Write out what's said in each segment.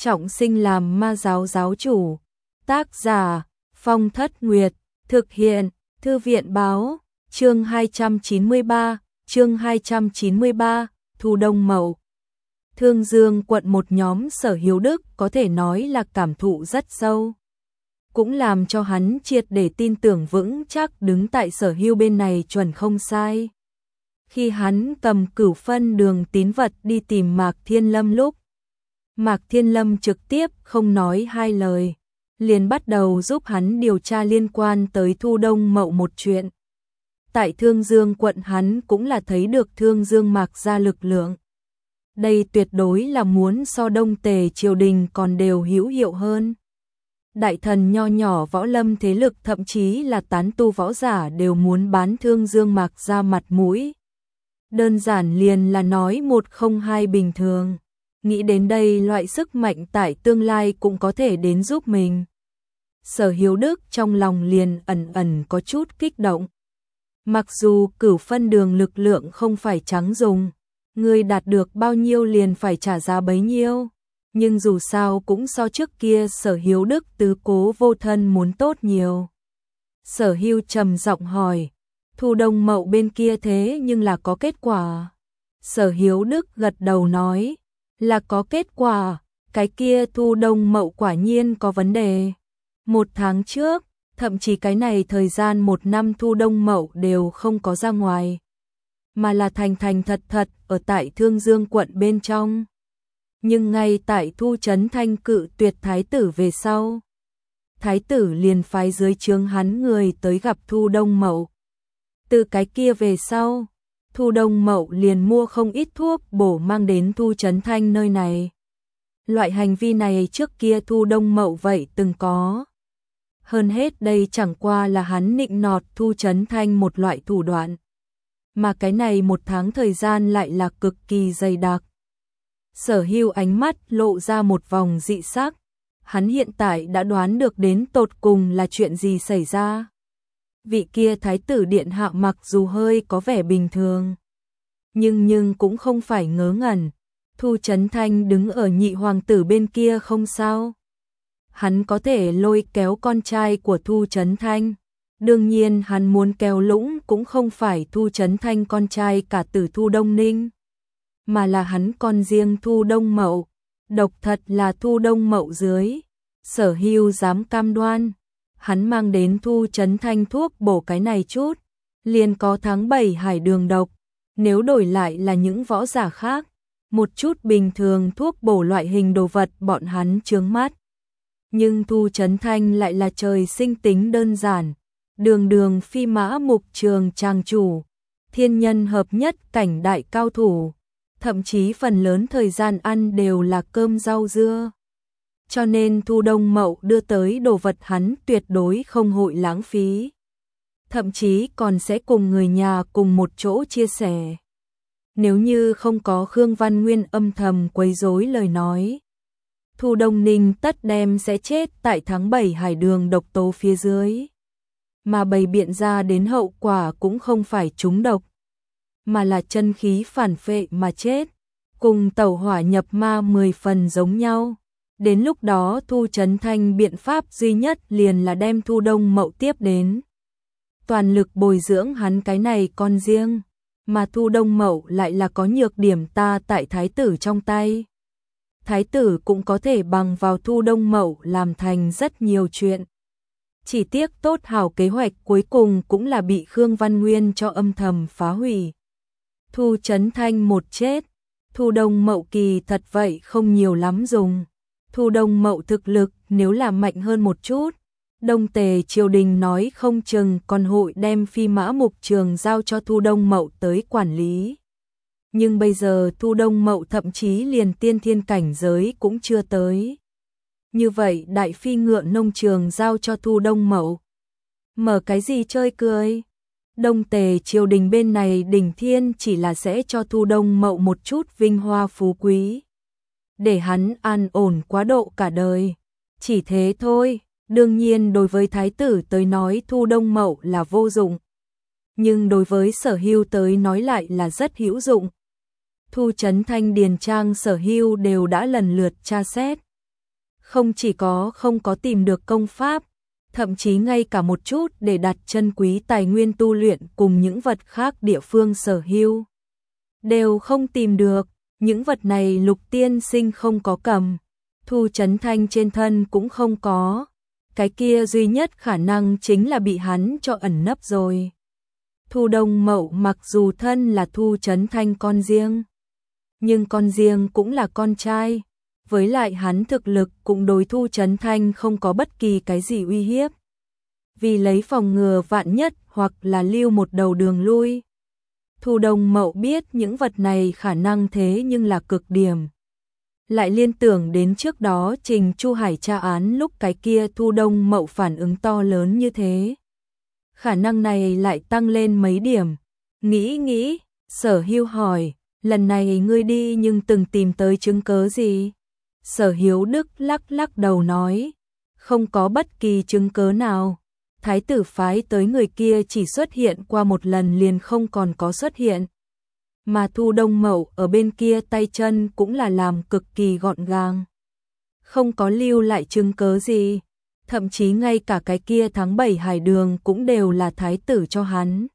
trọng sinh làm ma giáo giáo chủ. Tác giả Phong Thất Nguyệt, thực hiện Thư viện Báo, chương 293, Thu Đông Mậu. Thương Dương quận một nhóm Sở Hiếu Đức có thể nói là cảm thụ rất sâu. Cũng làm cho hắn triệt để tin tưởng vững chắc đứng tại Sở Hưu bên này chuẩn không sai. Khi hắn cầm Cửu Phân Đường tín vật đi tìm Mạc Thiên Lâm lúc, Mạc Thiên Lâm trực tiếp không nói hai lời, liền bắt đầu giúp hắn điều tra liên quan tới Thu Đông Mậu một chuyện. Tại Thương Dương quận hắn cũng là thấy được Thương Dương Mạc gia lực lượng. Đây tuyệt đối là muốn so Đông Tề triều đình còn đều hữu hiệu hơn. Đại thần nho nhỏ võ lâm thế lực thậm chí là tán tu võ giả đều muốn bán Thương Dương Mạc ra mặt mũi. Đơn giản liền là nói một không hai bình thường. Nghĩ đến đây loại sức mạnh tại tương lai cũng có thể đến giúp mình. Sở Hiếu Đức trong lòng liền ẩn ẩn có chút kích động. Mặc dù Cửu Phân Đường lực lượng không phải trắng dùng, người đạt được bao nhiêu liền phải trả giá bấy nhiêu, nhưng dù sao cũng so trước kia Sở Hiếu Đức tứ cố vô thân muốn tốt nhiều. Sở Hưu trầm giọng hỏi, Thu Đông Mậu bên kia thế nhưng là có kết quả. Sở Hiếu Đức gật đầu nói, là có kết quả, cái kia Thu Đông Mậu quả nhiên có vấn đề. 1 tháng trước, thậm chí cái này thời gian 1 năm Thu Đông Mậu đều không có ra ngoài, mà là thành thành thật thật ở tại Thương Dương quận bên trong. Nhưng ngay tại Thu Trấn Thanh cự tuyệt thái tử về sau, thái tử liền phái dưới trướng hắn người tới gặp Thu Đông Mậu. Từ cái kia về sau, Thu Đông Mậu liền mua không ít thuốc bổ mang đến Thu Trấn Thanh nơi này. Loại hành vi này trước kia Thu Đông Mậu vậy từng có. Hơn hết đây chẳng qua là hắn nịnh nọt Thu Trấn Thanh một loại thủ đoạn. Mà cái này 1 tháng thời gian lại là cực kỳ dày đặc. Sở Hưu ánh mắt lộ ra một vòng dị sắc. Hắn hiện tại đã đoán được đến tột cùng là chuyện gì xảy ra. Vị kia thái tử điện hạ mặc dù hơi có vẻ bình thường, nhưng cũng không phải ngớ ngẩn. Thu Trấn Thanh đứng ở nhị hoàng tử bên kia không sao. Hắn có thể lôi kéo con trai của Thu Trấn Thanh. Đương nhiên hắn muốn kéo lũng cũng không phải Thu Trấn Thanh con trai cả tử Thu Đông Ninh, mà là hắn con riêng Thu Đông Mậu. Độc thật là Thu Đông Mậu dưới. Sở Hưu dám cam đoan, hắn mang đến Thu Trấn Thanh thuốc bổ cái này chút, liền có tháng 7 hải đường độc. Nếu đổi lại là những võ giả khác, một chút bình thường thuốc bổ loại hình đồ vật bọn hắn chướng mắt. Nhưng Thu Trấn Thanh lại là trời sinh tính đơn giản, đường đường phi mã mục trường trang chủ, thiên nhân hợp nhất cảnh đại cao thủ, thậm chí phần lớn thời gian ăn đều là cơm rau dưa. Cho nên Thu Đông Mậu đưa tới đồ vật hắn tuyệt đối không hội lãng phí. Thậm chí còn sẽ cùng người nhà cùng một chỗ chia sẻ. Nếu như không có Khương Văn Nguyên âm thầm quấy rối lời nói, Thu Đông Ninh tất đem sẽ chết tại tháng 7 hải đường độc tố phía dưới. Mà bày biện ra đến hậu quả cũng không phải trúng độc, mà là chân khí phản phệ mà chết, cùng tẩu hỏa nhập ma 10 phần giống nhau. Đến lúc đó Thu Trấn Thanh biện pháp duy nhất liền là đem Thu Đông Mậu tiếp đến, toàn lực bồi dưỡng hắn cái này con riêng, mà Thu Đông Mậu lại là có nhược điểm ta tại thái tử trong tay. Thái tử cũng có thể bằng vào Thu Đông Mậu làm thành rất nhiều chuyện. Chỉ tiếc tốt hảo kế hoạch cuối cùng cũng là bị Khương Văn Nguyên cho âm thầm phá hủy. Thu Trấn Thanh một chết, Thu Đông Mậu kỳ thật vậy không nhiều lắm dùng. Thu Đông Mậu thực lực nếu là mạnh hơn một chút, Đông Tề triều đình nói không chừng còn hội đem phi mã mục trường giao cho Thu Đông Mậu tới quản lý. Nhưng bây giờ Thu Đông Mậu thậm chí liền tiên thiên cảnh giới cũng chưa tới. Như vậy đại phi ngựa nông trường giao cho Thu Đông Mậu, mở cái gì chơi cười. Đông Tề triều đình bên này đỉnh thiên chỉ là sẽ cho Thu Đông Mậu một chút vinh hoa phú quý, để hắn an ổn quá độ cả đời. Chỉ thế thôi. Đương nhiên đối với thái tử tới nói Thu Đông Mậu là vô dụng, nhưng đối với Sở Hưu tới nói lại là rất hữu dụng. Thu Trấn Thanh, Điền Trang, Sở Hưu đều đã lần lượt tra xét, Không chỉ không có tìm được công pháp, thậm chí ngay cả một chút để đặt chân quý tài nguyên tu luyện cùng những vật khác địa phương sở hữu đều không tìm được. Những vật này Lục tiên sinh không có cầm, Thu Chấn Thanh trên thân cũng không có. Cái kia duy nhất khả năng chính là bị hắn cho ẩn nấp rồi. Thu Đông Mậu mặc dù thân là Thu Chấn Thanh con riêng, nhưng con riêng cũng là con trai. Với lại hắn thực lực cũng đối Thu Chấn Thanh không có bất kỳ cái gì uy hiếp. Vì lấy phòng ngừa vạn nhất hoặc là lưu một đầu đường lui. Thu Đông Mậu biết những vật này khả năng thế nhưng là cực điểm. Lại liên tưởng đến trước đó Trình Chu Hải tra án lúc cái kia Thu Đông Mậu phản ứng to lớn như thế. Khả năng này lại tăng lên mấy điểm. Nghĩ, Sở Hưu hỏi, lần này ngươi đi nhưng từng tìm tới chứng cớ gì? Sở Hiếu Đức lắc đầu nói, không có bất kỳ chứng cớ nào. Thái tử phái tới người kia chỉ xuất hiện qua một lần liền không còn có xuất hiện. Mà Thu Đông Mậu ở bên kia tay chân cũng là làm cực kỳ gọn gàng. Không có lưu lại chứng cớ gì. Thậm chí ngay cả cái kia tháng 7 hải đường cũng đều là thái tử cho hắn.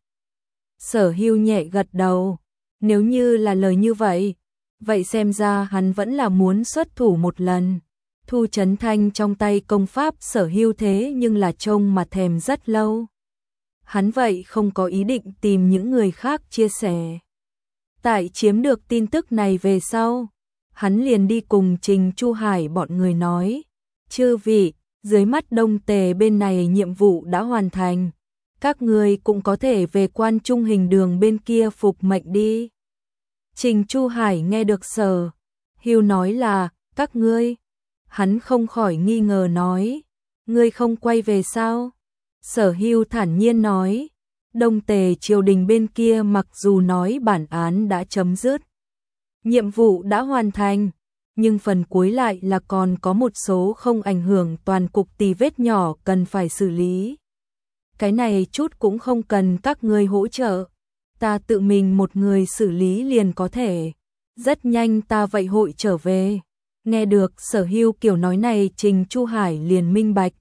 Sở Hưu nhẹ gật đầu. Nếu như là lời như vậy, vậy xem ra hắn vẫn là muốn xuất thủ một lần. Thu Chấn Thanh trong tay công pháp Sở Hưu thế nhưng là trông mà thèm rất lâu. Hắn vậy không có ý định tìm những người khác chia sẻ. Tại chiếm được tin tức này về sau, hắn liền đi cùng Trình Chu Hải bọn người nói, chư vị, dưới mắt Đông Tề bên này nhiệm vụ đã hoàn thành, các người cũng có thể về Quan Trung Hình Đường bên kia phục mệnh đi. Trình Chu Hải nghe được Sở Hưu nói là, các ngươi, hắn không khỏi nghi ngờ nói, ngươi không quay về sao? Sở Hưu thản nhiên nói, Đông Tề triều đình bên kia mặc dù nói bản án đã chấm dứt, nhiệm vụ đã hoàn thành, nhưng phần cuối lại là còn có một số không ảnh hưởng toàn cục tì vết nhỏ cần phải xử lý. Cái này chút cũng không cần các ngươi hỗ trợ, ta tự mình một người xử lý liền có thể, rất nhanh ta vậy hội trở về. Nghe được Sở Hưu kiểu nói này Trình Chu Hải liền minh bạch.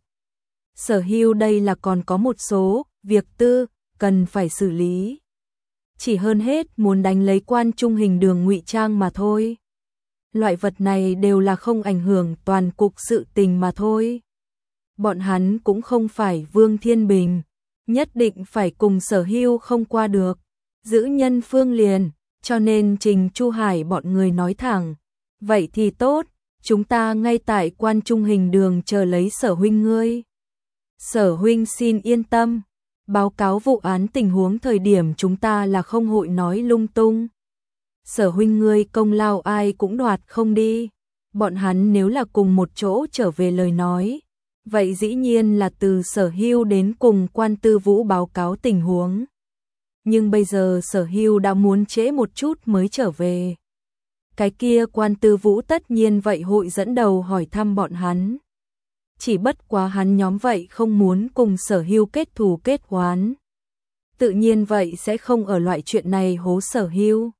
Sở Hưu đây là còn có một số việc tư cần phải xử lý. Chỉ hơn hết muốn đánh lấy Quan Trung Hình Đường ngụy trang mà thôi. Loại vật này đều là không ảnh hưởng toàn cục sự tình mà thôi. Bọn hắn cũng không phải Vương Thiên Bình, nhất định phải cùng Sở Hưu không qua được, giữ nhân phương liền, cho nên Trình Chu Hải bọn người nói thẳng, vậy thì tốt, chúng ta ngay tại Quan Trung Hình Đường chờ lấy Sở huynh ngươi. Sở huynh xin yên tâm, báo cáo vụ án tình huống thời điểm chúng ta là không hội nói lung tung. Sở huynh ngươi công lao ai cũng đoạt không đi, bọn hắn nếu là cùng một chỗ trở về lời nói, vậy dĩ nhiên là từ Sở Hưu đến cùng Quan Tư Vũ báo cáo tình huống. Nhưng bây giờ Sở Hưu đã muốn trễ một chút mới trở về. Cái kia Quan Tư Vũ tất nhiên vậy hội dẫn đầu hỏi thăm bọn hắn. Chỉ bất quá hắn nhóm vậy không muốn cùng Sở Hưu kết thù kết oán. Tự nhiên vậy sẽ không ở loại chuyện này hố Sở Hưu.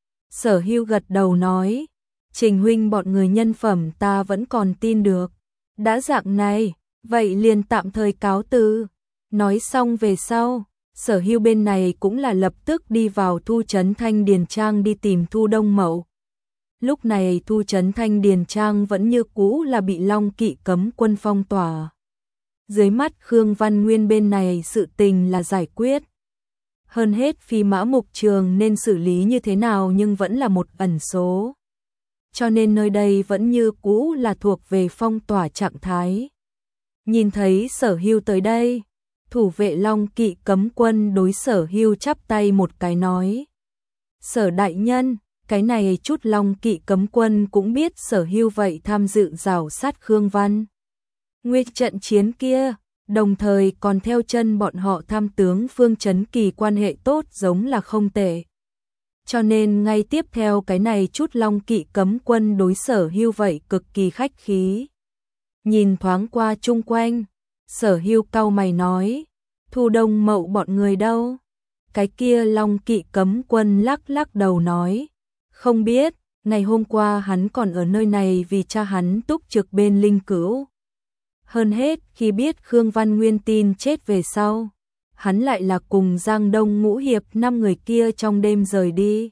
Sở Hưu gật đầu nói, Trình huynh bọn người nhân phẩm ta vẫn còn tin được. Đã dạng này, vậy liền tạm thời cáo từ. Nói xong về sau, Sở Hưu bên này cũng là lập tức đi vào Thu Chấn Thanh Điền Trang đi tìm Thu Đông Mậu. Lúc này Thu Chấn Thanh Điền Trang vẫn như cũ là bị Long Kỵ cấm quân phong tỏa. Dưới mắt Khương Văn Nguyên bên này sự tình là giải quyết. Hơn hết Phi Mã Mục Trường nên xử lý như thế nào nhưng vẫn là một ẩn số. Cho nên nơi đây vẫn như cũ là thuộc về phong tỏa trạng thái. Nhìn thấy Sở Hưu tới đây, thủ vệ Long Kỵ cấm quân đối Sở Hưu chắp tay một cái nói. Sở đại nhân, cái này chút Long Kỵ cấm quân cũng biết Sở Hưu vậy tham dự rào sát Khương Văn Nguyên trận chiến kia, đồng thời còn theo chân bọn họ tham tướng Phương Chấn Kỳ quan hệ tốt giống là không tệ. Cho nên ngay tiếp theo cái này chút Long Kỵ cấm quân đối Sở Hưu vậy cực kỳ khách khí. Nhìn thoáng qua chung quanh, Sở Hưu cau mày nói, Thu Đông Mậu bọn người đâu? Cái kia Long Kỵ cấm quân lắc đầu nói, không biết, Ngày hôm qua hắn còn ở nơi này vì cha hắn túc trực bên linh cữu. Hơn hết khi biết Khương Văn Nguyên tin chết về sau, hắn lại là cùng Giang Đông Ngũ Hiệp 5 người kia trong đêm rời đi.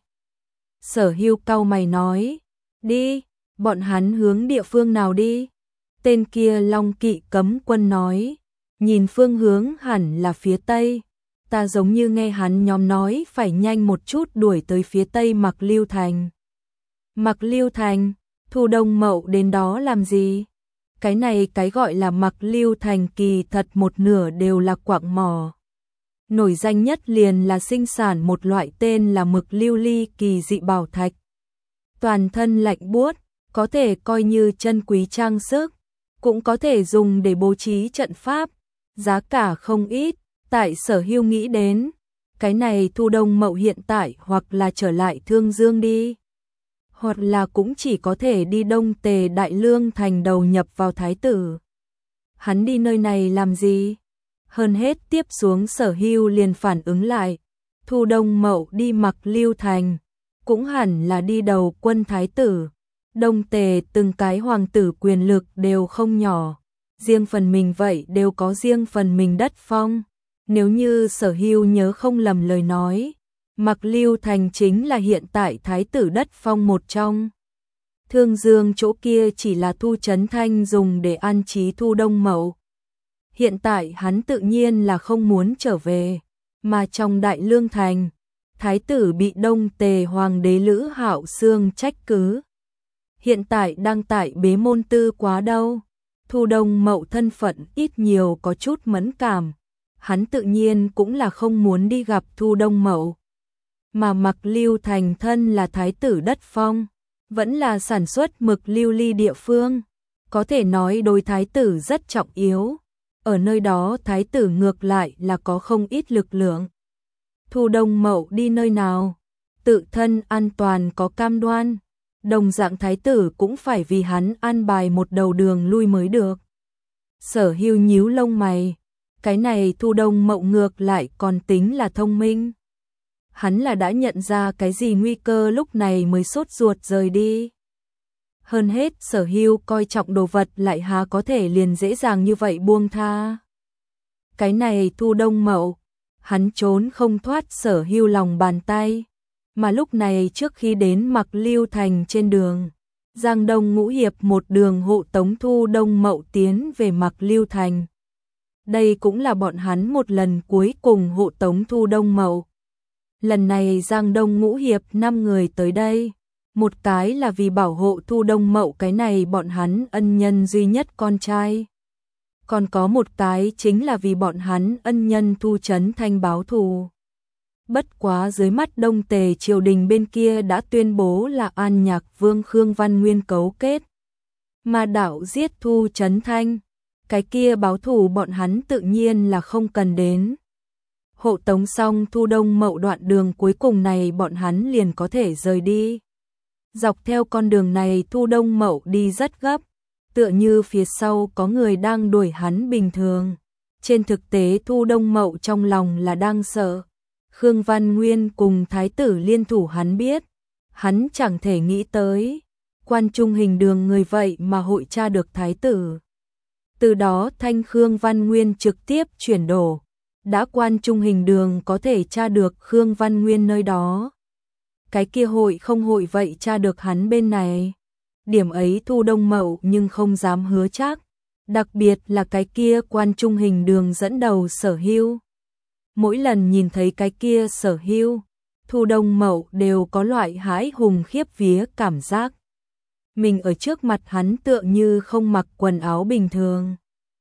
Sở Hưu cau mày nói, đi, bọn hắn hướng địa phương nào đi? Tên kia Long Kỵ cấm quân nói, nhìn phương hướng hẳn là phía tây. Ta giống như nghe hắn nhóm nói phải nhanh một chút đuổi tới phía tây Mạc Lưu Thành. Mạc Lưu Thành, Thu Đông Mậu đến đó làm gì? Cái này cái gọi là Mạc Lưu Thành kỳ thật một nửa đều là quặng mỏ. Nổi danh nhất liền là sinh sản một loại tên là mực lưu ly kỳ dị bảo thạch. Toàn thân lạnh buốt, có thể coi như chân quý trang sức, cũng có thể dùng để bố trí trận pháp, giá cả không ít. Tại Sở Hưu nghĩ đến, cái này Thu Đông Mậu hiện tại hoặc là trở lại Thương Dương đi, hoặc là cũng chỉ có thể đi Đông Tề Đại Lương Thành đầu nhập vào thái tử. Hắn đi nơi này làm gì? Hơn hết tiếp xuống Sở Hưu liền phản ứng lại, Thu Đông Mậu đi Mạc Lưu Thành, cũng hẳn là đi đầu quân thái tử. Đông Tề từng cái hoàng tử quyền lực đều không nhỏ, riêng phần mình vậy đều có riêng phần mình đất phong. Nếu như Sở Hưu nhớ không lầm lời nói, Mạc Lưu Thành chính là hiện tại thái tử đất phong một trong. Thương Dương chỗ kia chỉ là Thu Trấn Thanh dùng để an trí Thu Đông Mậu. Hiện tại hắn tự nhiên là không muốn trở về, mà trong Đại Lương Thành, thái tử bị Đông Tề hoàng đế Lữ Hạo Xương trách cứ. Hiện tại đang tại bế môn tư quá đâu. Thu Đông Mậu thân phận ít nhiều có chút mẫn cảm, hắn tự nhiên cũng là không muốn đi gặp Thu Đông Mậu. Mà Mạc Lưu Thành thân là thái tử đất phong, vẫn là sản xuất mực lưu ly địa phương, có thể nói đối thái tử rất trọng yếu. Ở nơi đó thái tử ngược lại là có không ít lực lượng. Thu Đông Mậu đi nơi nào, tự thân an toàn có cam đoan, đồng dạng thái tử cũng phải vì hắn an bài một đầu đường lui mới được. Sở Hưu nhíu lông mày, cái này Thu Đông Mậu ngược lại còn tính là thông minh. Hắn là đã nhận ra cái gì nguy cơ lúc này mới sốt ruột rời đi. Hơn hết Sở Hưu coi trọng đồ vật lại há có thể liền dễ dàng như vậy buông tha. Cái này Thu Đông Mậu, hắn trốn không thoát Sở Hưu lòng bàn tay. Mà lúc này trước khi đến Mạc Lưu Thành trên đường, Giang Đông Ngũ Hiệp một đường hộ tống Thu Đông Mậu tiến về Mạc Lưu Thành. Đây cũng là bọn hắn một lần cuối cùng hộ tống Thu Đông Mậu. Lần này Giang Đông Ngũ Hiệp 5 người tới đây, một cái là vì bảo hộ Thu Đông Mậu cái này bọn hắn ân nhân duy nhất con trai. Còn có một cái chính là vì bọn hắn ân nhân Thu Trấn Thanh báo thù. Bất quá dưới mắt Đông Tề triều đình bên kia đã tuyên bố là An Nhạc Vương Khương Văn Nguyên cấu kết, mà đạo giết Thu Trấn Thanh, cái kia báo thù bọn hắn tự nhiên là không cần đến. Hộ tống xong Thu Đông Mậu đoạn đường cuối cùng này bọn hắn liền có thể rời đi. Dọc theo con đường này Thu Đông Mậu đi rất gấp, tựa như phía sau có người đang đuổi hắn bình thường. Trên thực tế Thu Đông Mậu trong lòng là đang sợ. Khương Văn Nguyên cùng thái tử liên thủ hắn biết, hắn chẳng thể nghĩ tới. Quan Trung Hình Đường người vậy mà hội tra được thái tử. Từ đó thanh Khương Văn Nguyên trực tiếp chuyển đổ. Đã Quan Trung Hình Đường có thể tra được Khương Văn Nguyên nơi đó, cái kia hội không hội vậy tra được hắn bên này. Điểm ấy Thu Đông Mậu nhưng không dám hứa chắc, đặc biệt là cái kia Quan Trung Hình Đường dẫn đầu Sở Hưu. Mỗi lần nhìn thấy cái kia Sở Hưu, Thu Đông Mậu đều có loại hãi hùng khiếp vía cảm giác. Mình ở trước mặt hắn tựa như không mặc quần áo bình thường.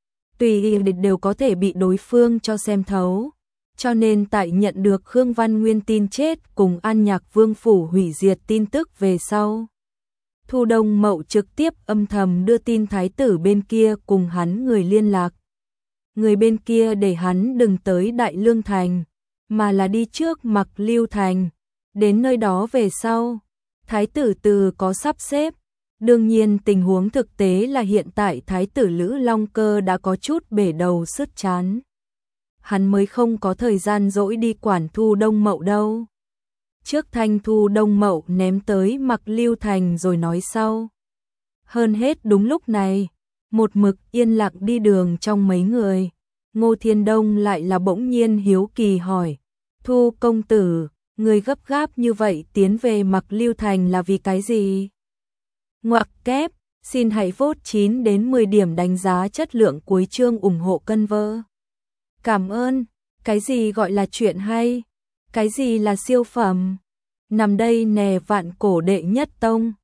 Tùy đều có thể bị đối phương cho xem thấu. Cho nên tại nhận được Khương Văn Nguyên tin chết cùng An Nhạc Vương phủ hủy diệt tin tức về sau, Thu Đông Mậu trực tiếp âm thầm đưa tin thái tử bên kia cùng hắn người liên lạc. Người bên kia để hắn đừng tới Đại Lương Thành, mà là đi trước Mạc Lưu Thành. Đến nơi đó về sau, thái tử từ có sắp xếp. Đương nhiên tình huống thực tế là hiện tại thái tử Lữ Long Cơ đã có chút bể đầu sứt chán. Hắn mới không có thời gian rỗi đi quản Thu Đông Mậu đâu. trước thanh thu đông mậu ném tới Mạc Lưu Thành rồi nói sau. Hơn hết đúng lúc này, một mực yên lặng đi đường trong mấy người, Ngô Thiên Đông lại là bỗng nhiên hiếu kỳ hỏi, Thu công tử, người gấp gáp như vậy tiến về Mạc Lưu Thành là vì cái gì? Ngoặc kép, xin hãy vote 9 đến 10 điểm đánh giá chất lượng cuối chương ủng hộ cân vơ. Cảm ơn, cái gì gọi là chuyện hay? Cái gì là siêu phẩm? Nằm đây nè vạn cổ đệ nhất tông.